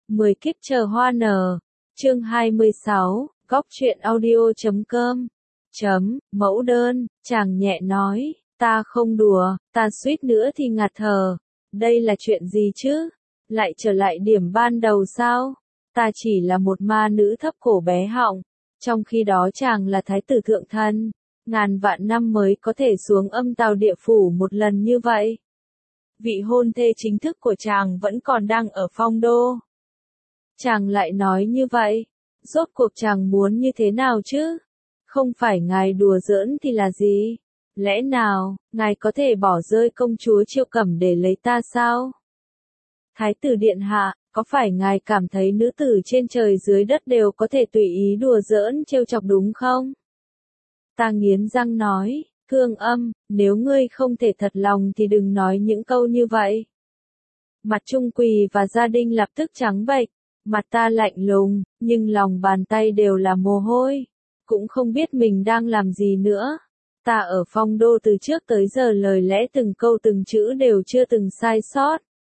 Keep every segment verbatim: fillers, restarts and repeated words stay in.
mười kiếp chờ hoa nở. Chương hai mươi sáu, góc truyện audio chấm com. Chấm, mẫu đơn, chàng nhẹ nói, ta không đùa, ta suýt nữa thì ngạt thở. Đây là chuyện gì chứ? Lại trở lại điểm ban đầu sao? Ta chỉ là một ma nữ thấp cổ bé họng, trong khi đó chàng là thái tử thượng thân, ngàn vạn năm mới có thể xuống âm tào địa phủ một lần như vậy. Vị hôn thê chính thức của chàng vẫn còn đang ở Phong Đô. Chàng lại nói như vậy, rốt cuộc chàng muốn như thế nào chứ? Không phải ngài đùa giỡn thì là gì? Lẽ nào, ngài có thể bỏ rơi công chúa Triệu Cẩm để lấy ta sao? Thái tử điện hạ, có phải ngài cảm thấy nữ tử trên trời dưới đất đều có thể tùy ý đùa giỡn trêu chọc đúng không? Ta nghiến răng nói, Cương Âm, nếu ngươi không thể thật lòng thì đừng nói những câu như vậy. Mặt Trung Quỳ và Gia Đinh lập tức trắng bệch, mặt ta lạnh lùng, nhưng lòng bàn tay đều là mồ hôi, cũng không biết mình đang làm gì nữa. Ta ở Phong Đô từ trước tới giờ lời lẽ từng câu từng chữ đều chưa từng sai sót.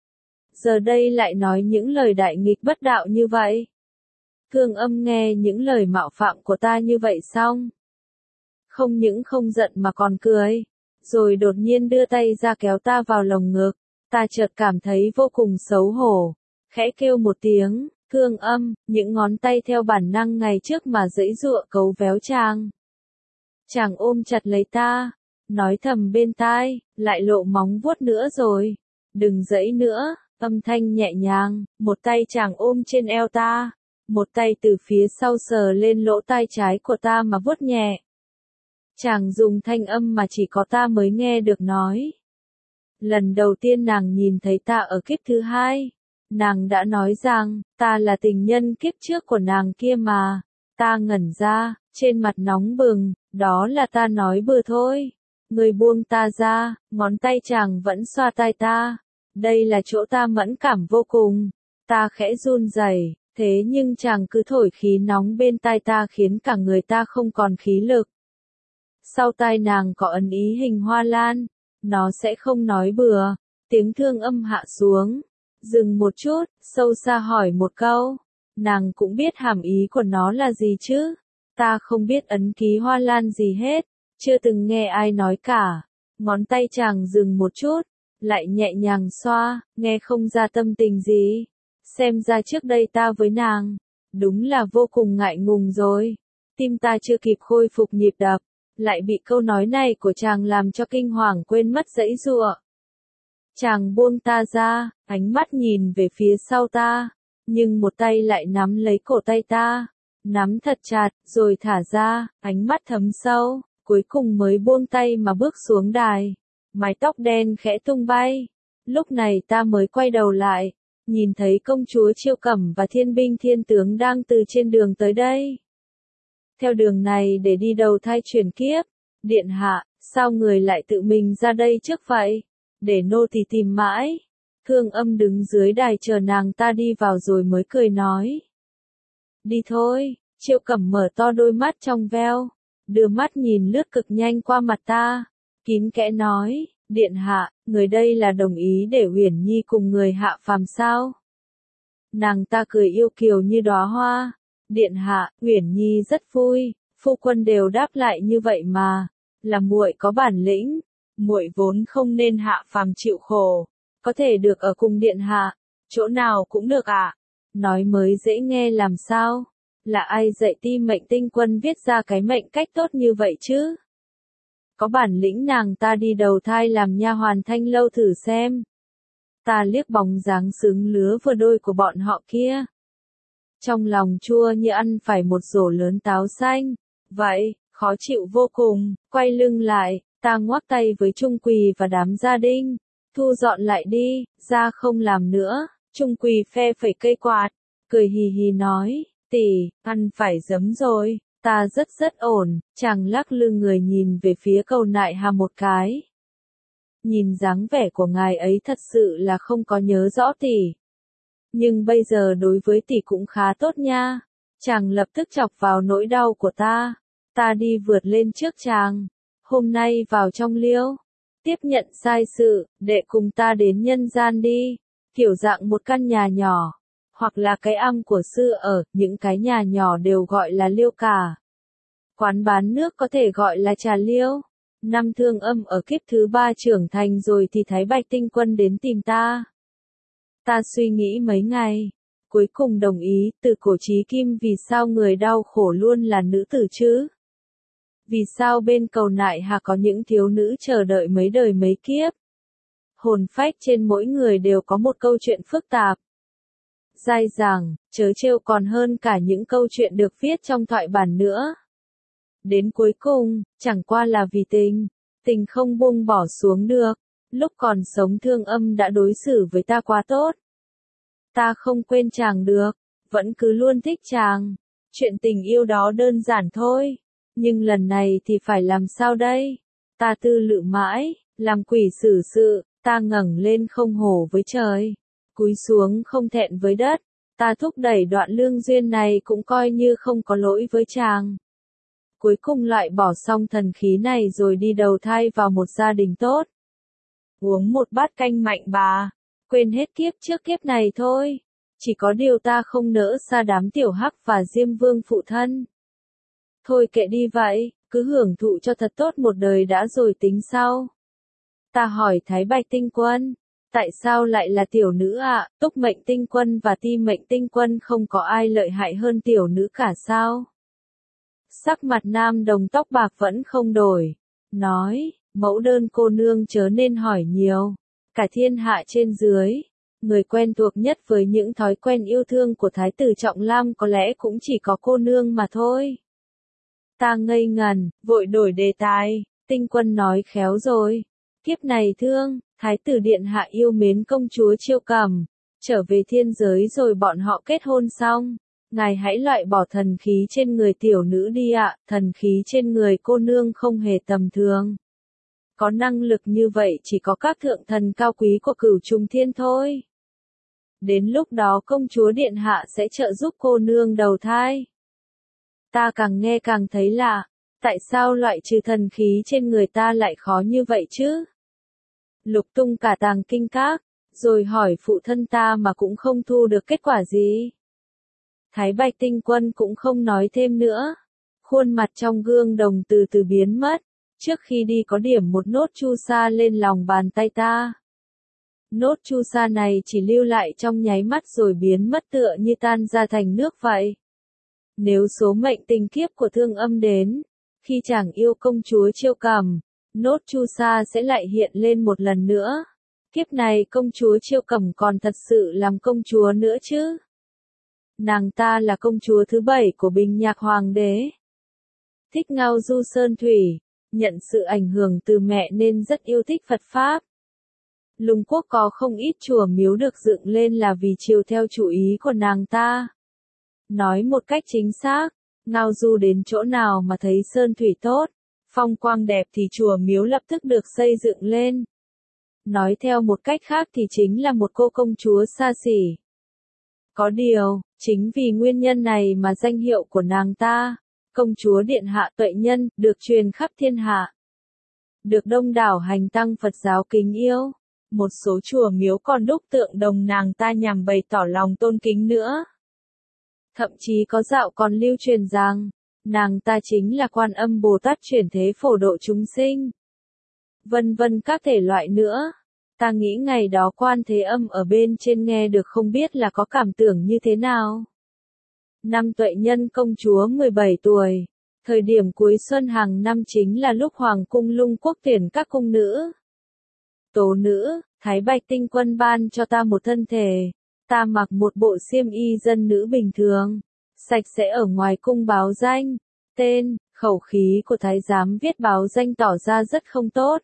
Giờ đây lại nói những lời đại nghịch bất đạo như vậy. Cương Âm nghe những lời mạo phạm của ta như vậy xong, không những không giận mà còn cười, rồi đột nhiên đưa tay ra kéo ta vào lồng ngực. Ta chợt cảm thấy vô cùng xấu hổ, khẽ kêu một tiếng, Cương Âm, những ngón tay theo bản năng ngày trước mà giãy giụa cấu véo chàng. Chàng ôm chặt lấy ta, nói thầm bên tai, lại lộ móng vuốt nữa rồi, đừng giãy nữa. Âm thanh nhẹ nhàng, một tay chàng ôm trên eo ta, một tay từ phía sau sờ lên lỗ tai trái của ta mà vuốt nhẹ. Chàng dùng thanh âm mà chỉ có ta mới nghe được nói. Lần đầu tiên nàng nhìn thấy ta ở kiếp thứ hai, nàng đã nói rằng, ta là tình nhân kiếp trước của nàng kia mà. Ta ngẩn ra, trên mặt nóng bừng, đó là ta nói bừa thôi. Người buông ta ra, ngón tay chàng vẫn xoa tai ta. Đây là chỗ ta mẫn cảm vô cùng. Ta khẽ run rẩy, thế nhưng chàng cứ thổi khí nóng bên tai ta khiến cả người ta không còn khí lực. Sau tai nàng có ấn ý hình hoa lan, nó sẽ không nói bừa. Tiếng Thương Âm hạ xuống, dừng một chút, sâu xa hỏi một câu. Nàng cũng biết hàm ý của nó là gì chứ? Ta không biết ấn ký hoa lan gì hết, chưa từng nghe ai nói cả. Ngón tay chàng dừng một chút, lại nhẹ nhàng xoa, nghe không ra tâm tình gì. Xem ra trước đây ta với nàng, đúng là vô cùng ngại ngùng rồi. Tim ta chưa kịp khôi phục nhịp đập, lại bị câu nói này của chàng làm cho kinh hoàng quên mất giãy giụa. Chàng buông ta ra, ánh mắt nhìn về phía sau ta, nhưng một tay lại nắm lấy cổ tay ta, nắm thật chặt, rồi thả ra, ánh mắt thấm sâu, cuối cùng mới buông tay mà bước xuống đài. Mái tóc đen khẽ tung bay. Lúc này ta mới quay đầu lại, nhìn thấy công chúa Triệu Cẩm và thiên binh thiên tướng đang từ trên đường tới đây. Theo đường này để đi đầu thai chuyển kiếp. Điện hạ, sao người lại tự mình ra đây trước vậy? Để nô tỳ tìm mãi. Thương Âm đứng dưới đài chờ nàng ta đi vào rồi mới cười nói. Đi thôi. Triệu Cẩm mở to đôi mắt trong veo, đưa mắt nhìn lướt cực nhanh qua mặt ta. Kín kẽ nói, điện hạ, người đây là đồng ý để Uyển Nhi cùng người hạ phàm sao? Nàng ta cười yêu kiều như đóa hoa. Điện hạ, Uyển Nhi rất vui, phu quân đều đáp lại như vậy mà, là muội có bản lĩnh, muội vốn không nên hạ phàm chịu khổ, có thể được ở cùng điện hạ, chỗ nào cũng được ạ. À? Nói mới dễ nghe làm sao? Là ai dạy Ti Mệnh Tinh Quân viết ra cái mệnh cách tốt như vậy chứ? Có bản lĩnh nàng ta đi đầu thai làm nha hoàn Thanh Lâu thử xem. Ta liếc bóng dáng xứng lứa vừa đôi của bọn họ kia, trong lòng chua như ăn phải một rổ lớn táo xanh. Vậy, khó chịu vô cùng. Quay lưng lại, ta ngoắc tay với Trung Quỳ và đám gia đinh. Thu dọn lại đi, ra không làm nữa. Trung Quỳ phe phẩy cây quạt, cười hì hì nói, tỷ, ăn phải giấm rồi. Ta rất rất ổn. Chàng lắc lư người nhìn về phía Cầu Nại Hà một cái. Nhìn dáng vẻ của ngài ấy thật sự là không có nhớ rõ tỷ. Nhưng bây giờ đối với tỷ cũng khá tốt nha. Chàng lập tức chọc vào nỗi đau của ta. Ta đi vượt lên trước chàng. Hôm nay vào trong liêu, tiếp nhận sai sự, đệ cùng ta đến nhân gian đi. Kiểu dạng một căn nhà nhỏ. hoặc là cái am của sư ở, những cái nhà nhỏ đều gọi là liêu cả. Quán bán nước có thể gọi là trà liêu. Năm Thương Âm ở kiếp thứ ba trưởng thành rồi thì Thái Bạch Tinh Quân đến tìm ta. Ta suy nghĩ mấy ngày, cuối cùng đồng ý, từ cổ chí kim vì sao người đau khổ luôn là nữ tử chứ? Vì sao bên cầu nại hà có những thiếu nữ chờ đợi mấy đời mấy kiếp? Hồn phách trên mỗi người đều có một câu chuyện phức tạp, dai dẳng, trớ trêu còn hơn cả những câu chuyện được viết trong thoại bản nữa. Đến cuối cùng, chẳng qua là vì tình, tình không buông bỏ xuống được, lúc còn sống Thương Âm đã đối xử với ta quá tốt. Ta không quên chàng được, vẫn cứ luôn thích chàng, chuyện tình yêu đó đơn giản thôi, nhưng lần này thì phải làm sao đây? Ta tư lự mãi, làm quỷ xử sự, ta ngẩng lên không hổ với trời, cúi xuống không thẹn với đất, ta thúc đẩy đoạn lương duyên này cũng coi như không có lỗi với chàng. Cuối cùng lại bỏ xong thần khí này rồi đi đầu thai vào một gia đình tốt. Uống một bát canh mạnh bà, quên hết kiếp trước kiếp này thôi. Chỉ có điều ta không nỡ xa đám tiểu hắc và Diêm Vương phụ thân. Thôi kệ đi vậy, cứ hưởng thụ cho thật tốt một đời đã rồi tính sau. Ta hỏi Thái Bạch Tinh Quân, tại sao lại là tiểu nữ ạ? À? Túc Mệnh Tinh Quân và Ti Mệnh Tinh Quân không có ai lợi hại hơn tiểu nữ cả sao? Sắc mặt nam đồng tóc bạc vẫn không đổi, nói, mẫu đơn cô nương chớ nên hỏi nhiều, cả thiên hạ trên dưới, người quen thuộc nhất với những thói quen yêu thương của Thái tử Trọng Lam có lẽ cũng chỉ có cô nương mà thôi. Ta ngây ngần, vội đổi đề tài, Tinh Quân nói khéo rồi, kiếp này thương, Thái tử điện hạ yêu mến công chúa Chiêu Cầm, trở về thiên giới rồi bọn họ kết hôn xong. Ngài hãy loại bỏ thần khí trên người tiểu nữ đi ạ, thần khí trên người cô nương không hề tầm thường. Có năng lực như vậy chỉ có các thượng thần cao quý của Cửu Trùng Thiên thôi. Đến lúc đó công chúa điện hạ sẽ trợ giúp cô nương đầu thai. Ta càng nghe càng thấy lạ, tại sao loại trừ thần khí trên người ta lại khó như vậy chứ? Lục tung cả tàng kinh các, rồi hỏi phụ thân ta mà cũng không thu được kết quả gì. Thái Bạch Tinh Quân cũng không nói thêm nữa. Khuôn mặt trong gương đồng từ từ biến mất. Trước khi đi có điểm một nốt chu sa lên lòng bàn tay ta. Nốt chu sa này chỉ lưu lại trong nháy mắt rồi biến mất tựa như tan ra thành nước vậy. Nếu số mệnh tình kiếp của Thương Âm đến, khi chàng yêu công chúa Chiêu Cầm, nốt chu sa sẽ lại hiện lên một lần nữa. Kiếp này công chúa Chiêu Cầm còn thật sự làm công chúa nữa chứ? Nàng ta là công chúa thứ bảy của Bình Nhạc Hoàng đế. Thích ngao du sơn thủy, nhận sự ảnh hưởng từ mẹ nên rất yêu thích Phật Pháp. Lùng Quốc có không ít chùa miếu được dựng lên là vì chiều theo chủ ý của nàng ta. Nói một cách chính xác, ngao du đến chỗ nào mà thấy sơn thủy tốt, phong quang đẹp thì chùa miếu lập tức được xây dựng lên. Nói theo một cách khác thì chính là một cô công chúa xa xỉ. Có điều, chính vì nguyên nhân này mà danh hiệu của nàng ta, công chúa điện hạ Tuệ Nhân, được truyền khắp thiên hạ. Được đông đảo hành tăng Phật giáo kính yêu. Một số chùa miếu còn đúc tượng đồng nàng ta nhằm bày tỏ lòng tôn kính nữa. Thậm chí có dạo còn lưu truyền rằng, nàng ta chính là Quan Âm Bồ Tát chuyển thế phổ độ chúng sinh. Vân vân các thể loại nữa. Ta nghĩ ngày đó Quan Thế Âm ở bên trên nghe được không biết là có cảm tưởng như thế nào. Năm Tuệ Nhân công chúa mười bảy tuổi, thời điểm cuối xuân hàng năm chính là lúc Hoàng cung Lung Quốc tuyển các cung nữ. Tố nữ, Thái Bạch Tinh Quân ban cho ta một thân thể, ta mặc một bộ xiêm y dân nữ bình thường, sạch sẽ ở ngoài cung báo danh, tên, khẩu khí của thái giám viết báo danh tỏ ra rất không tốt.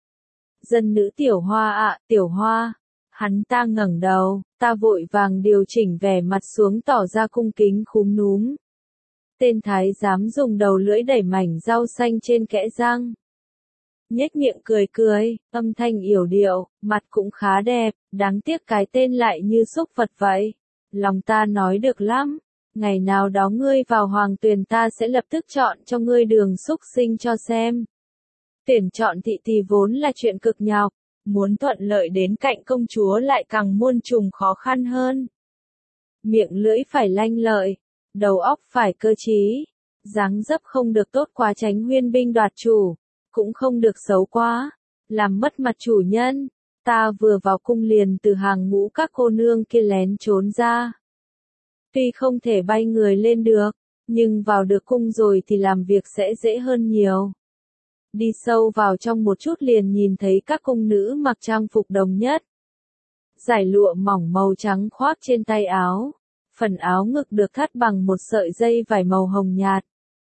Dân nữ Tiểu Hoa ạ, à, Tiểu Hoa. Hắn ta ngẩng đầu, ta vội vàng điều chỉnh vẻ mặt xuống tỏ ra cung kính khúm núm. Tên thái giám dùng đầu lưỡi đẩy mảnh rau xanh trên kẽ răng. Nhếch miệng cười cười, âm thanh yểu điệu, mặt cũng khá đẹp, đáng tiếc cái tên lại như xúc vật vậy. Lòng ta nói được lắm, ngày nào đó ngươi vào hoàng tuyền ta sẽ lập tức chọn cho ngươi đường xúc sinh cho xem. Tuyển chọn thị thì vốn là chuyện cực nhọc, muốn thuận lợi đến cạnh công chúa lại càng muôn trùng khó khăn hơn. miệng lưỡi phải lanh lợi, đầu óc phải cơ trí, dáng dấp không được tốt quá tránh huyên binh đoạt chủ, cũng không được xấu quá, làm mất mặt chủ nhân. Ta vừa vào cung liền từ hàng ngũ các cô nương kia lén trốn ra. Tuy không thể bay người lên được, nhưng vào được cung rồi thì làm việc sẽ dễ hơn nhiều. Đi sâu vào trong một chút liền nhìn thấy các cung nữ mặc trang phục đồng nhất. Dải lụa mỏng màu trắng khoác trên tay áo, phần áo ngực được thắt bằng một sợi dây vải màu hồng nhạt.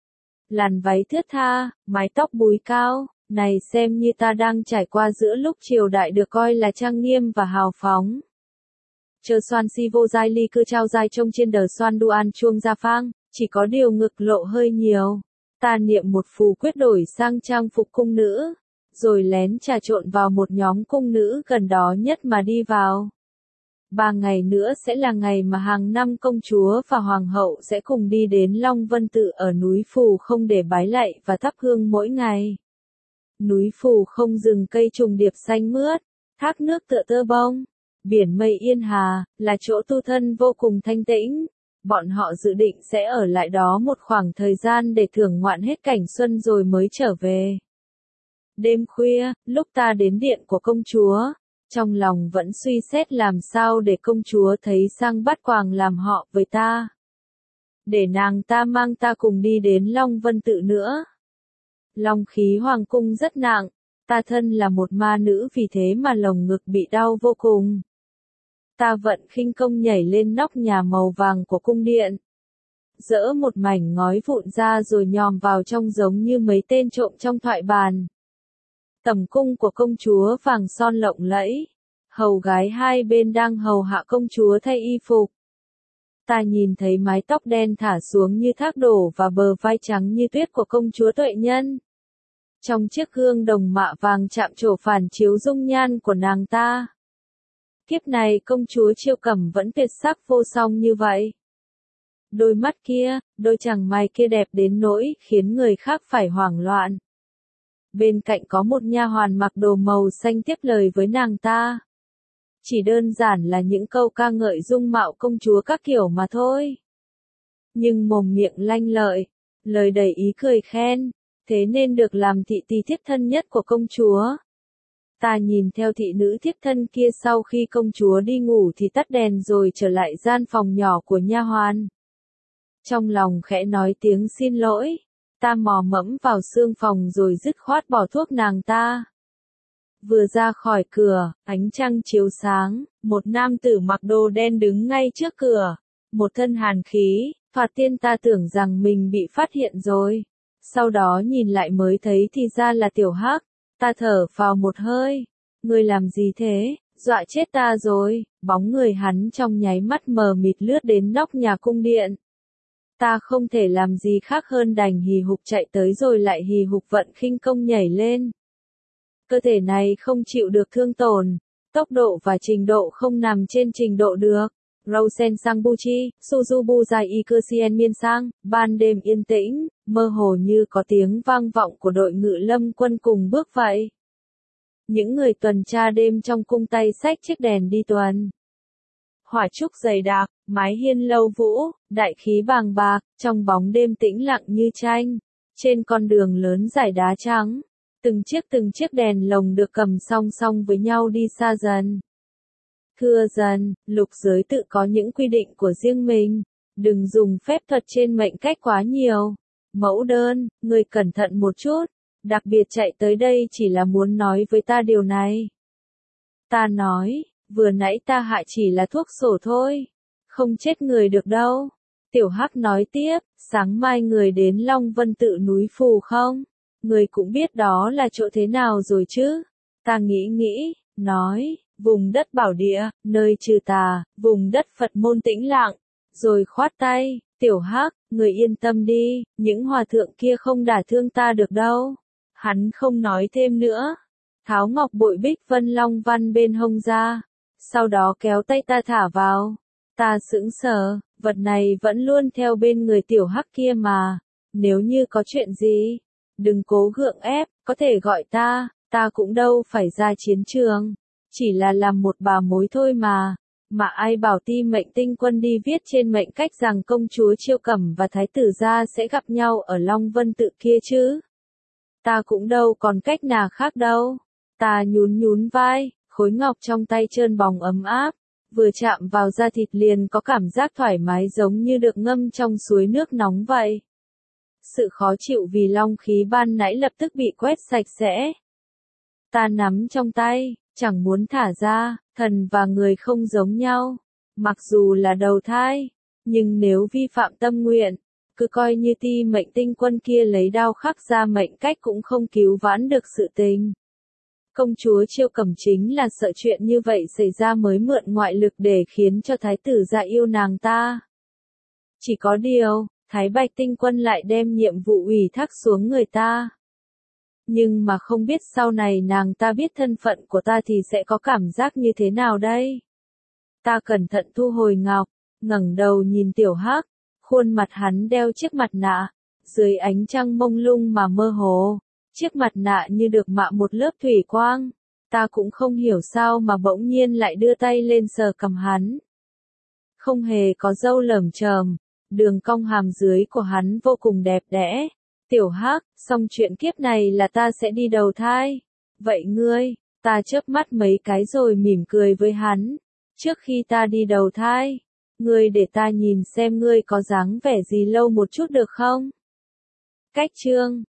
Làn váy thướt tha, mái tóc búi cao, này xem như ta đang trải qua giữa lúc triều đại được coi là trang nghiêm và hào phóng. Chờ xoan si vô giai ly cư trao giai trông trên đời xoan đu an chuông gia phang, chỉ có điều ngực lộ hơi nhiều. Ta niệm một phù quyết đổi sang trang phục cung nữ, rồi lén trà trộn vào một nhóm cung nữ gần đó nhất mà đi vào. Ba ngày nữa sẽ là ngày mà hàng năm công chúa và hoàng hậu sẽ cùng đi đến Long Vân Tự ở núi Phù Không để bái lạy và thắp hương mỗi ngày. Núi Phù Không rừng cây trùng điệp xanh mướt, thác nước tựa tơ bông, biển mây yên hà, là chỗ tu thân vô cùng thanh tĩnh. Bọn họ dự định sẽ ở lại đó một khoảng thời gian để thưởng ngoạn hết cảnh xuân rồi mới trở về. Đêm khuya, lúc ta đến điện của công chúa, trong lòng vẫn suy xét làm sao để công chúa thấy sang bắt quàng làm họ với ta. Để nàng ta mang ta cùng đi đến Long Vân Tự nữa. Long khí hoàng cung rất nặng, ta thân là một ma nữ vì thế mà lồng ngực bị đau vô cùng. Ta vận khinh công nhảy lên nóc nhà màu vàng của cung điện. Dỡ một mảnh ngói vụn ra rồi nhòm vào trong giống như mấy tên trộm trong thoại bàn. Tầm cung của công chúa vàng son lộng lẫy. Hầu gái hai bên đang hầu hạ công chúa thay y phục. Ta nhìn thấy mái tóc đen thả xuống như thác đổ và bờ vai trắng như tuyết của công chúa Tuệ Nhân. Trong chiếc gương đồng mạ vàng chạm trổ phản chiếu dung nhan của nàng ta. Kiếp này công chúa Chiêu Cẩm vẫn tuyệt sắc vô song như vậy. Đôi mắt kia, đôi chàng mày kia đẹp đến nỗi khiến người khác phải hoảng loạn. Bên cạnh có một nha hoàn mặc đồ màu xanh tiếp lời với nàng ta. Chỉ đơn giản là những câu ca ngợi dung mạo công chúa các kiểu mà thôi. Nhưng mồm miệng lanh lợi, lời đầy ý cười khen, thế nên được làm thị tỳ thiếp thân nhất của công chúa. Ta nhìn theo thị nữ thiếp thân kia sau khi công chúa đi ngủ thì tắt đèn rồi trở lại gian phòng nhỏ của nha hoàn. Trong lòng khẽ nói tiếng xin lỗi, ta mò mẫm vào xương phòng rồi dứt khoát bỏ thuốc nàng ta. Vừa ra khỏi cửa, ánh trăng chiếu sáng, một nam tử mặc đồ đen đứng ngay trước cửa, một thân hàn khí, thoạt tiên ta tưởng rằng mình bị phát hiện rồi. Sau đó nhìn lại mới thấy thì ra là Tiểu Hắc, ta thở vào một hơi, ngươi làm gì thế, dọa chết ta rồi, bóng người hắn trong nháy mắt mờ mịt lướt đến nóc nhà cung điện. Ta không thể làm gì khác hơn đành hì hục chạy tới rồi lại hì hục vận khinh công nhảy lên. Cơ thể này không chịu được thương tổn, tốc độ và trình độ không nằm trên trình độ được. Rosen sang Buchi, Suzubu dài Ikusen miên sang, ban đêm yên tĩnh, mơ hồ như có tiếng vang vọng của đội ngự lâm quân cùng bước vậy. Những người tuần tra đêm trong cung tay xách chiếc đèn đi tuần. Hỏa trúc dày đặc, mái hiên lâu vũ, đại khí bàng bạc, trong bóng đêm tĩnh lặng như tranh. Trên con đường lớn dải đá trắng, từng chiếc từng chiếc đèn lồng được cầm song song với nhau đi xa dần. Thưa dần, lục giới tự có những quy định của riêng mình, đừng dùng phép thuật trên mệnh cách quá nhiều. Mẫu đơn, người cẩn thận một chút, đặc biệt chạy tới đây chỉ là muốn nói với ta điều này. Ta nói, vừa nãy ta hại chỉ là thuốc sổ thôi, không chết người được đâu. Tiểu Hắc nói tiếp, sáng mai người đến Long Vân Tự núi Phù Không, người cũng biết đó là chỗ thế nào rồi chứ. Ta nghĩ nghĩ, nói, vùng đất bảo địa, nơi trừ tà, vùng đất Phật môn tĩnh lặng, rồi khoát tay, Tiểu Hắc, người yên tâm đi, những hòa thượng kia không đả thương ta được đâu. Hắn không nói thêm nữa, tháo ngọc bội bích vân long văn bên hông ra, sau đó kéo tay ta thả vào. Ta sững sờ, vật này vẫn luôn theo bên người Tiểu Hắc kia mà, nếu như có chuyện gì, đừng cố gượng ép, có thể gọi ta, ta cũng đâu phải ra chiến trường, chỉ là làm một bà mối thôi mà. Mà ai bảo Ti Mệnh Tinh Quân đi viết trên mệnh cách rằng công chúa Chiêu Cẩm và thái tử gia sẽ gặp nhau ở Long Vân Tự kia chứ? Ta cũng đâu còn cách nào khác đâu. Ta nhún nhún vai, khối ngọc trong tay trơn bóng ấm áp, vừa chạm vào da thịt liền có cảm giác thoải mái giống như được ngâm trong suối nước nóng vậy. Sự khó chịu vì long khí ban nãy lập tức bị quét sạch sẽ. Ta nắm trong tay, chẳng muốn thả ra, thần và người không giống nhau. Mặc dù là đầu thai, nhưng nếu vi phạm tâm nguyện, cứ coi như Ti Mệnh Tinh Quân kia lấy đao khắc ra mệnh cách cũng không cứu vãn được sự tình. Công chúa Chiêu Cẩm chính là sợ chuyện như vậy xảy ra mới mượn ngoại lực để khiến cho thái tử gia yêu nàng ta. Chỉ có điều, Thái Bạch Tinh Quân lại đem nhiệm vụ ủy thác xuống người ta. Nhưng mà không biết sau này nàng ta biết thân phận của ta thì sẽ có cảm giác như thế nào đây? Ta cẩn thận thu hồi ngọc, ngẩng đầu nhìn Tiểu Hắc, khuôn mặt hắn đeo chiếc mặt nạ, dưới ánh trăng mông lung mà mơ hồ, chiếc mặt nạ như được mạ một lớp thủy quang. Ta cũng không hiểu sao mà bỗng nhiên lại đưa tay lên sờ cằm hắn. Không hề có râu lởm chởm, đường cong hàm dưới của hắn vô cùng đẹp đẽ. Tiểu Hắc, xong chuyện kiếp này là ta sẽ đi đầu thai. Vậy ngươi, ta chớp mắt mấy cái rồi mỉm cười với hắn. Trước khi ta đi đầu thai, ngươi để ta nhìn xem ngươi có dáng vẻ gì lâu một chút được không? Cách chương